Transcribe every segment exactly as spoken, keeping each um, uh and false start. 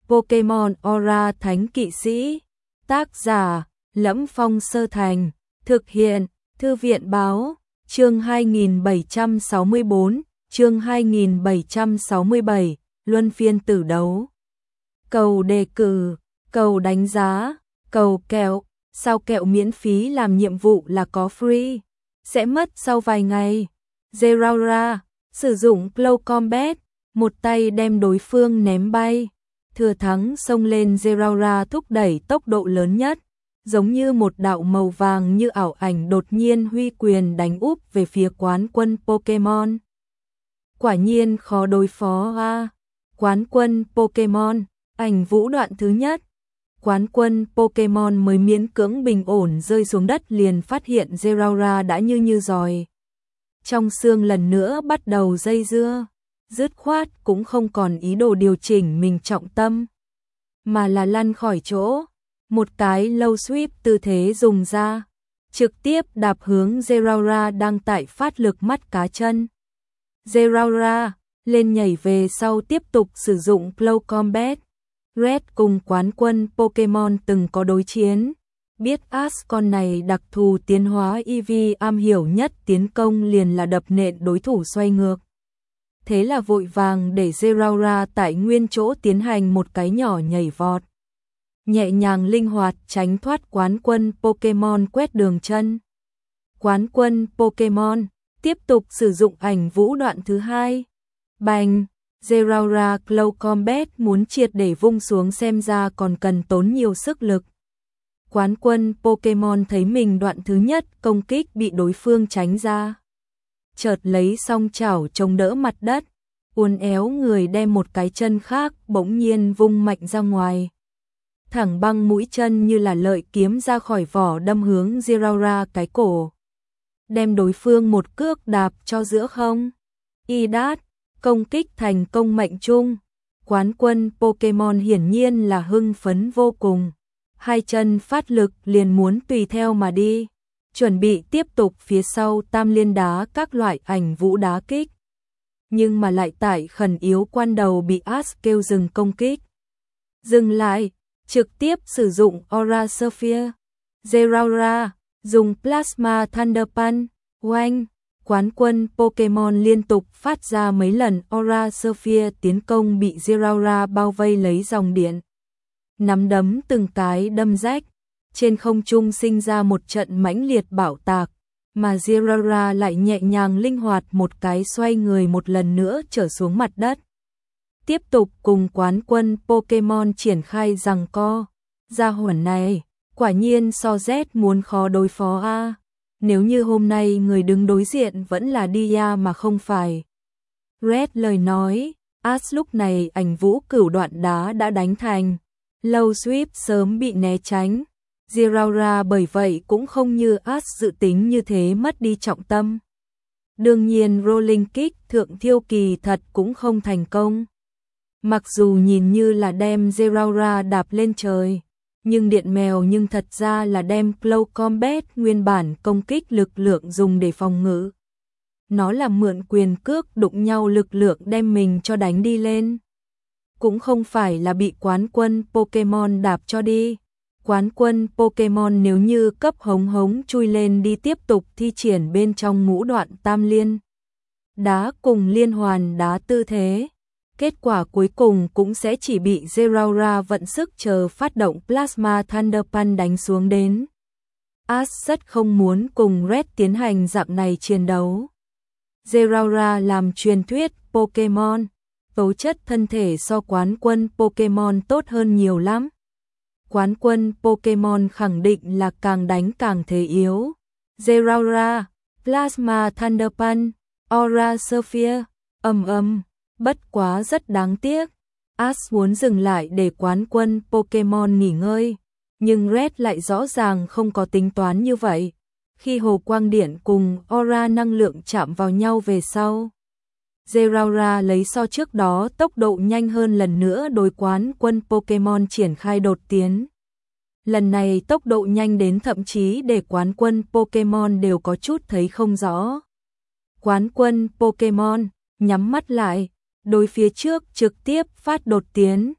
Pokemon Aura Thánh Kỵ Sĩ. Tác giả: Lẫm Phong Sơ Thành. Thực hiện: Thư viện báo. Chương hai nghìn bảy trăm sáu mươi bốn, chương hai nghìn bảy trăm sáu mươi bảy, luân phiên tử đấu. Cầu đề cử, cầu đánh giá, cầu kẹo, sao kẹo miễn phí làm nhiệm vụ là có free, sẽ mất sau vài ngày. Zeraora, sử dụng Close Combat, một tay đem đối phương ném bay. Thừa thắng xông lên, Zeraora thúc đẩy tốc độ lớn nhất, giống như một đạo màu vàng như ảo ảnh đột nhiên huy quyền đánh úp về phía quán quân Pokemon. Quả nhiên khó đối phó a. Quán quân Pokemon, ảnh vũ đoạn thứ nhất. Quán quân Pokemon mới miễn cưỡng bình ổn rơi xuống đất liền phát hiện Zeraora đã như như giòi trong xương lần nữa bắt đầu dây dưa, dứt khoát cũng không còn ý đồ điều chỉnh mình trọng tâm, mà là lăn khỏi chỗ, một cái low sweep tư thế dùng ra, trực tiếp đạp hướng Zeraora đang tại phát lực mắt cá chân. Zeraora lên nhảy về sau tiếp tục sử dụng Close Combat. Red cùng quán quân Pokemon từng có đối chiến, biết Ash con này đặc thù tiến hóa Eevee am hiểu nhất tiến công liền là đập nện đối thủ xoay ngược. Thế là vội vàng để Zeraora tại nguyên chỗ tiến hành một cái nhỏ nhảy vọt, nhẹ nhàng linh hoạt tránh thoát quán quân Pokemon quét đường chân. Quán quân Pokemon tiếp tục sử dụng ảnh vũ đoạn thứ hai. Bành! Zeraora Close Combat muốn triệt để vung xuống xem ra còn cần tốn nhiều sức lực. Quán quân Pokemon thấy mình đoạn thứ nhất công kích bị đối phương tránh ra, chợt lấy song chảo chống đỡ mặt đất, uốn éo người đem một cái chân khác bỗng nhiên vung mạnh ra ngoài. Thẳng băng mũi chân như là lợi kiếm ra khỏi vỏ đâm hướng Zeraora cái cổ, đem đối phương một cước đạp cho giữa không. Idat, công kích thành công mệnh trung. Quán quân Pokemon hiển nhiên là hưng phấn vô cùng, hai chân phát lực liền muốn tùy theo mà đi, chuẩn bị tiếp tục phía sau tam liên đá các loại ảnh vũ đá kích. Nhưng mà lại tại khẩn yếu quan đầu bị Ash kêu dừng công kích. Dừng lại, trực tiếp sử dụng Aura Sphere. Zeraora dùng Plasma Thunder Punch. Oanh! Quán quân Pokemon liên tục phát ra mấy lần Aura Sphere tiến công bị Zeraora bao vây lấy dòng điện. Nắm đấm từng cái đâm rách, trên không trung sinh ra một trận mãnh liệt bạo tạc, mà Zeraora lại nhẹ nhàng linh hoạt một cái xoay người một lần nữa trở xuống mặt đất. Tiếp tục cùng quán quân Pokemon triển khai giằng co. Gia hỏa này, quả nhiên so Z muốn khó đối phó a. Nếu như hôm nay người đứng đối diện vẫn là Dia mà không phải Red lời nói, Ash lúc này ảnh vũ cửu đoạn đá đã đánh thành low sweep sớm bị né tránh. Zeraora bởi vậy cũng không như Ash dự tính như thế mất đi trọng tâm. Đương nhiên rolling kick thượng thiêu kỳ thật cũng không thành công. Mặc dù nhìn như là đem Zeraora đạp lên trời, nhưng điện mèo nhưng thật ra là đem Close Combat nguyên bản công kích lực lượng dùng để phòng ngự. Nó là mượn quyền cước đụng nhau lực lượng đem mình cho đánh đi lên. Cũng không phải là bị quán quân Pokemon đạp cho đi. Quán quân Pokemon nếu như cấp hống hống chui lên đi tiếp tục thi triển bên trong ngũ đoạn tam liên đá cùng liên hoàn đá tư thế. Kết quả cuối cùng cũng sẽ chỉ bị Zeraora vận sức chờ phát động Plasma Thunder Punch đánh xuống đến. Ash rất không muốn cùng Red tiến hành dạng này chiến đấu. Zeraora làm truyền thuyết Pokemon, tố chất thân thể so quán quân Pokemon tốt hơn nhiều lắm. Quán quân Pokemon khẳng định là càng đánh càng thế yếu. Zeraora, Plasma Thunder Punch, Aura Sphere, ầm ầm. Bất quá rất đáng tiếc, Ash muốn dừng lại để quán quân Pokemon nghỉ ngơi, nhưng Red lại rõ ràng không có tính toán như vậy. Khi hồ quang điện cùng Aura năng lượng chạm vào nhau về sau, Zeraora lấy so trước đó tốc độ nhanh hơn lần nữa đối quán quân Pokemon triển khai đột tiến. Lần này tốc độ nhanh đến thậm chí để quán quân Pokemon đều có chút thấy không rõ. Quán quân Pokemon nhắm mắt lại, đối phía trước trực tiếp phát đột tiến.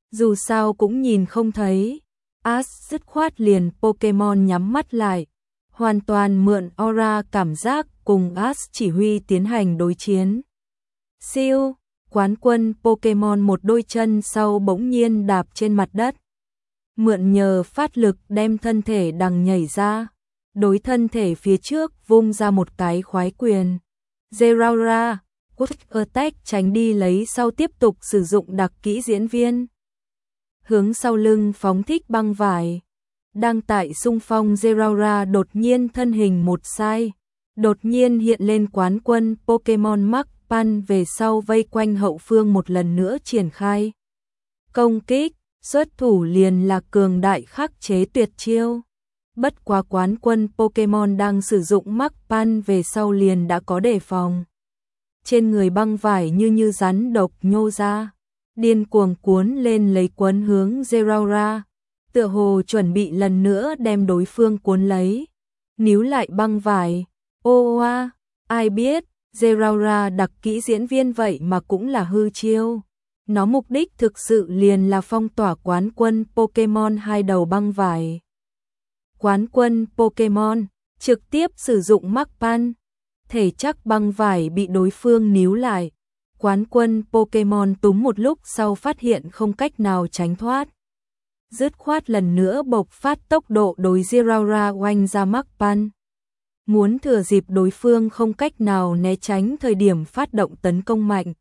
Dù sao cũng nhìn không thấy. Ash dứt khoát liền Pokemon nhắm mắt lại, hoàn toàn mượn aura cảm giác cùng Ash chỉ huy tiến hành đối chiến. Siêu, quán quân Pokemon một đôi chân sau bỗng nhiên đạp trên mặt đất. Mượn nhờ phát lực đem thân thể đằng nhảy ra, đối thân thể phía trước vung ra một cái khoái quyền. Zeraora, Quick Attack tránh đi lấy sau tiếp tục sử dụng đặc kỹ diễn viên. Hướng sau lưng phóng thích băng vải. Đang tại xung phong Zeraora đột nhiên thân hình một sai. Đột nhiên hiện lên quán quân Pokemon Mark Pan về sau vây quanh hậu phương một lần nữa triển khai. Công kích, xuất thủ liền là cường đại khắc chế tuyệt chiêu. Bất quá quán quân Pokemon đang sử dụng Mark Pan về sau liền đã có đề phòng. Trên người băng vải như như rắn độc nhô ra, điên cuồng cuốn lên lấy quấn hướng Zeraora, tựa hồ chuẩn bị lần nữa đem đối phương cuốn lấy. Níu lại băng vải, ô oa, ai biết, Zeraora đặc kỹ diễn viên vậy mà cũng là hư chiêu. Nó mục đích thực sự liền là phong tỏa quán quân Pokemon hai đầu băng vải. Quán quân Pokemon trực tiếp sử dụng Mark Pan, thể chắc băng vải bị đối phương níu lại. Quán quân Pokemon túm một lúc sau phát hiện không cách nào tránh thoát. Dứt khoát lần nữa bộc phát tốc độ đối Zeraora oanh ra Mark Pan. Muốn thừa dịp đối phương không cách nào né tránh thời điểm phát động tấn công mạnh.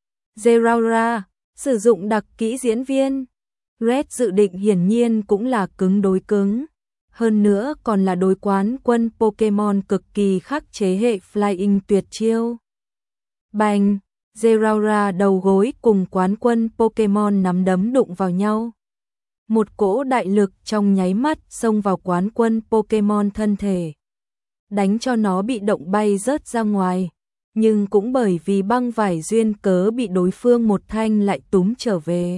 Zeraora sử dụng đặc kỹ diễn viên. Red dự định hiển nhiên cũng là cứng đối cứng. Hơn nữa còn là đối quán quân Pokemon cực kỳ khắc chế hệ Flying tuyệt chiêu. Bành, Zeraora đầu gối cùng quán quân Pokemon nắm đấm đụng vào nhau. Một cỗ đại lực trong nháy mắt xông vào quán quân Pokemon thân thể, đánh cho nó bị động bay rớt ra ngoài, nhưng cũng bởi vì băng vải duyên cớ bị đối phương một thanh lại túm trở về.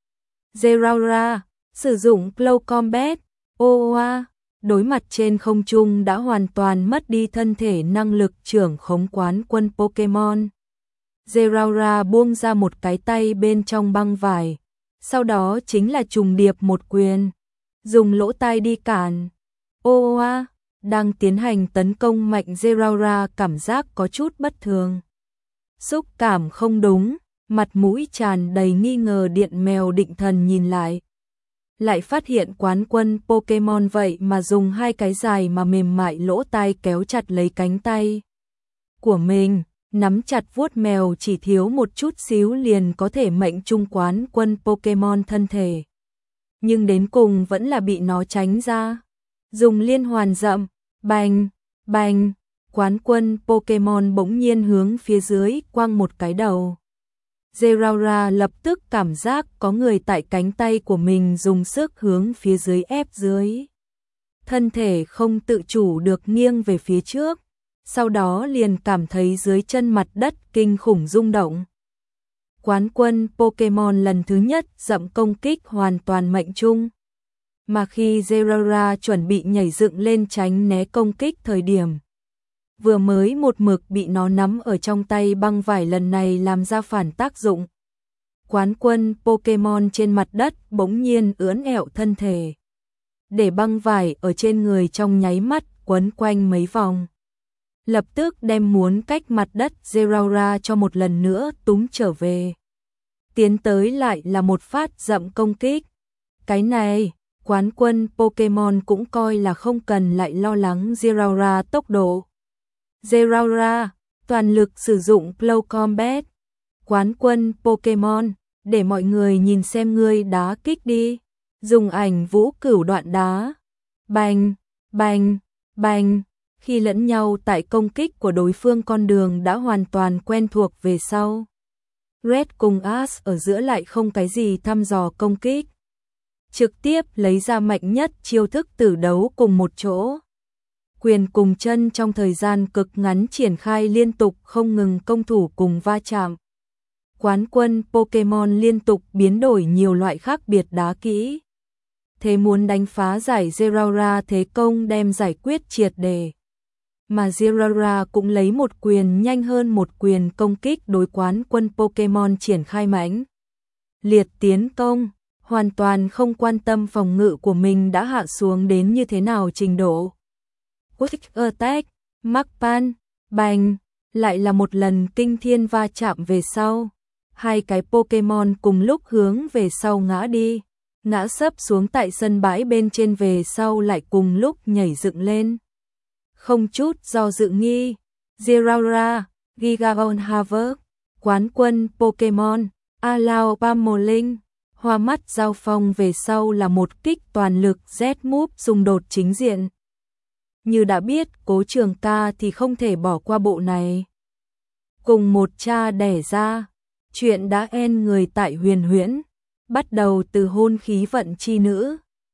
Zeraora sử dụng Close Combat, oa, đối mặt trên không trung đã hoàn toàn mất đi thân thể năng lực trưởng khống quán quân Pokemon. Zeraora buông ra một cái tay bên trong băng vải, sau đó chính là trùng điệp một quyền, dùng lỗ tai đi cản. Oa, đang tiến hành tấn công mạnh Zeraora cảm giác có chút bất thường. Xúc cảm không đúng, mặt mũi tràn đầy nghi ngờ điện mèo định thần nhìn lại. Lại phát hiện quán quân Pokemon vậy mà dùng hai cái dài mà mềm mại lỗ tai kéo chặt lấy cánh tay của mình, nắm chặt vuốt mèo chỉ thiếu một chút xíu liền có thể mệnh trung quán quân Pokemon thân thể. Nhưng đến cùng vẫn là bị nó tránh ra. Dùng liên hoàn dậm, bành, bành, quán quân Pokemon bỗng nhiên hướng phía dưới quăng một cái đầu. Zeraora lập tức cảm giác có người tại cánh tay của mình dùng sức hướng phía dưới ép dưới. Thân thể không tự chủ được nghiêng về phía trước, sau đó liền cảm thấy dưới chân mặt đất kinh khủng rung động. Quán quân Pokemon lần thứ nhất dậm công kích hoàn toàn mệnh trung. Mà khi Zeraora chuẩn bị nhảy dựng lên tránh né công kích thời điểm, vừa mới một mực bị nó nắm ở trong tay băng vải lần này làm ra phản tác dụng. Quán quân Pokemon trên mặt đất bỗng nhiên ưỡn ẹo thân thể, để băng vải ở trên người trong nháy mắt quấn quanh mấy vòng. Lập tức đem muốn cách mặt đất Zeraora cho một lần nữa túm trở về. Tiến tới lại là một phát dậm công kích. Cái này, quán quân Pokemon cũng coi là không cần lại lo lắng Zeraora tốc độ. Zeraora, toàn lực sử dụng Close Combat. Quán quân Pokemon, để mọi người nhìn xem ngươi đá kích đi. Dùng ảnh vũ cửu đoạn đá. Bành, bành, bành. Khi lẫn nhau tại công kích của đối phương con đường đã hoàn toàn quen thuộc về sau. Red cùng Ash ở giữa lại không cái gì thăm dò công kích. Trực tiếp lấy ra mạnh nhất chiêu thức tử đấu cùng một chỗ. Quyền cùng chân trong thời gian cực ngắn triển khai liên tục không ngừng công thủ cùng va chạm. Quán quân Pokemon liên tục biến đổi nhiều loại khác biệt đá kỹ. Thế muốn đánh phá giải Zeraora thế công đem giải quyết triệt đề. Mà Zeraora cũng lấy một quyền nhanh hơn một quyền công kích đối quán quân Pokemon triển khai mãnh liệt tiến công. hoàn toàn không quan tâm phòng ngự của mình đã hạ xuống đến như thế nào trình độ. Quick Attack, Markpan, bành, lại là một lần kinh thiên va chạm về sau. Hai cái Pokémon cùng lúc hướng về sau ngã đi, ngã sấp xuống tại sân bãi bên trên về sau lại cùng lúc nhảy dựng lên. Không chút do dự nghi, Zeraora, Gigagon Harvard, quán quân Pokémon, Alao Pamolin, hoa mắt giao phong về sau là một kích toàn lực Z-Move xung đột chính diện. Như đã biết Cố Trường Ca thì không thể bỏ qua bộ này. Cùng một cha đẻ ra, chuyện đã en người tại Huyền Huyễn, bắt đầu từ hôn khí vận chi nữ,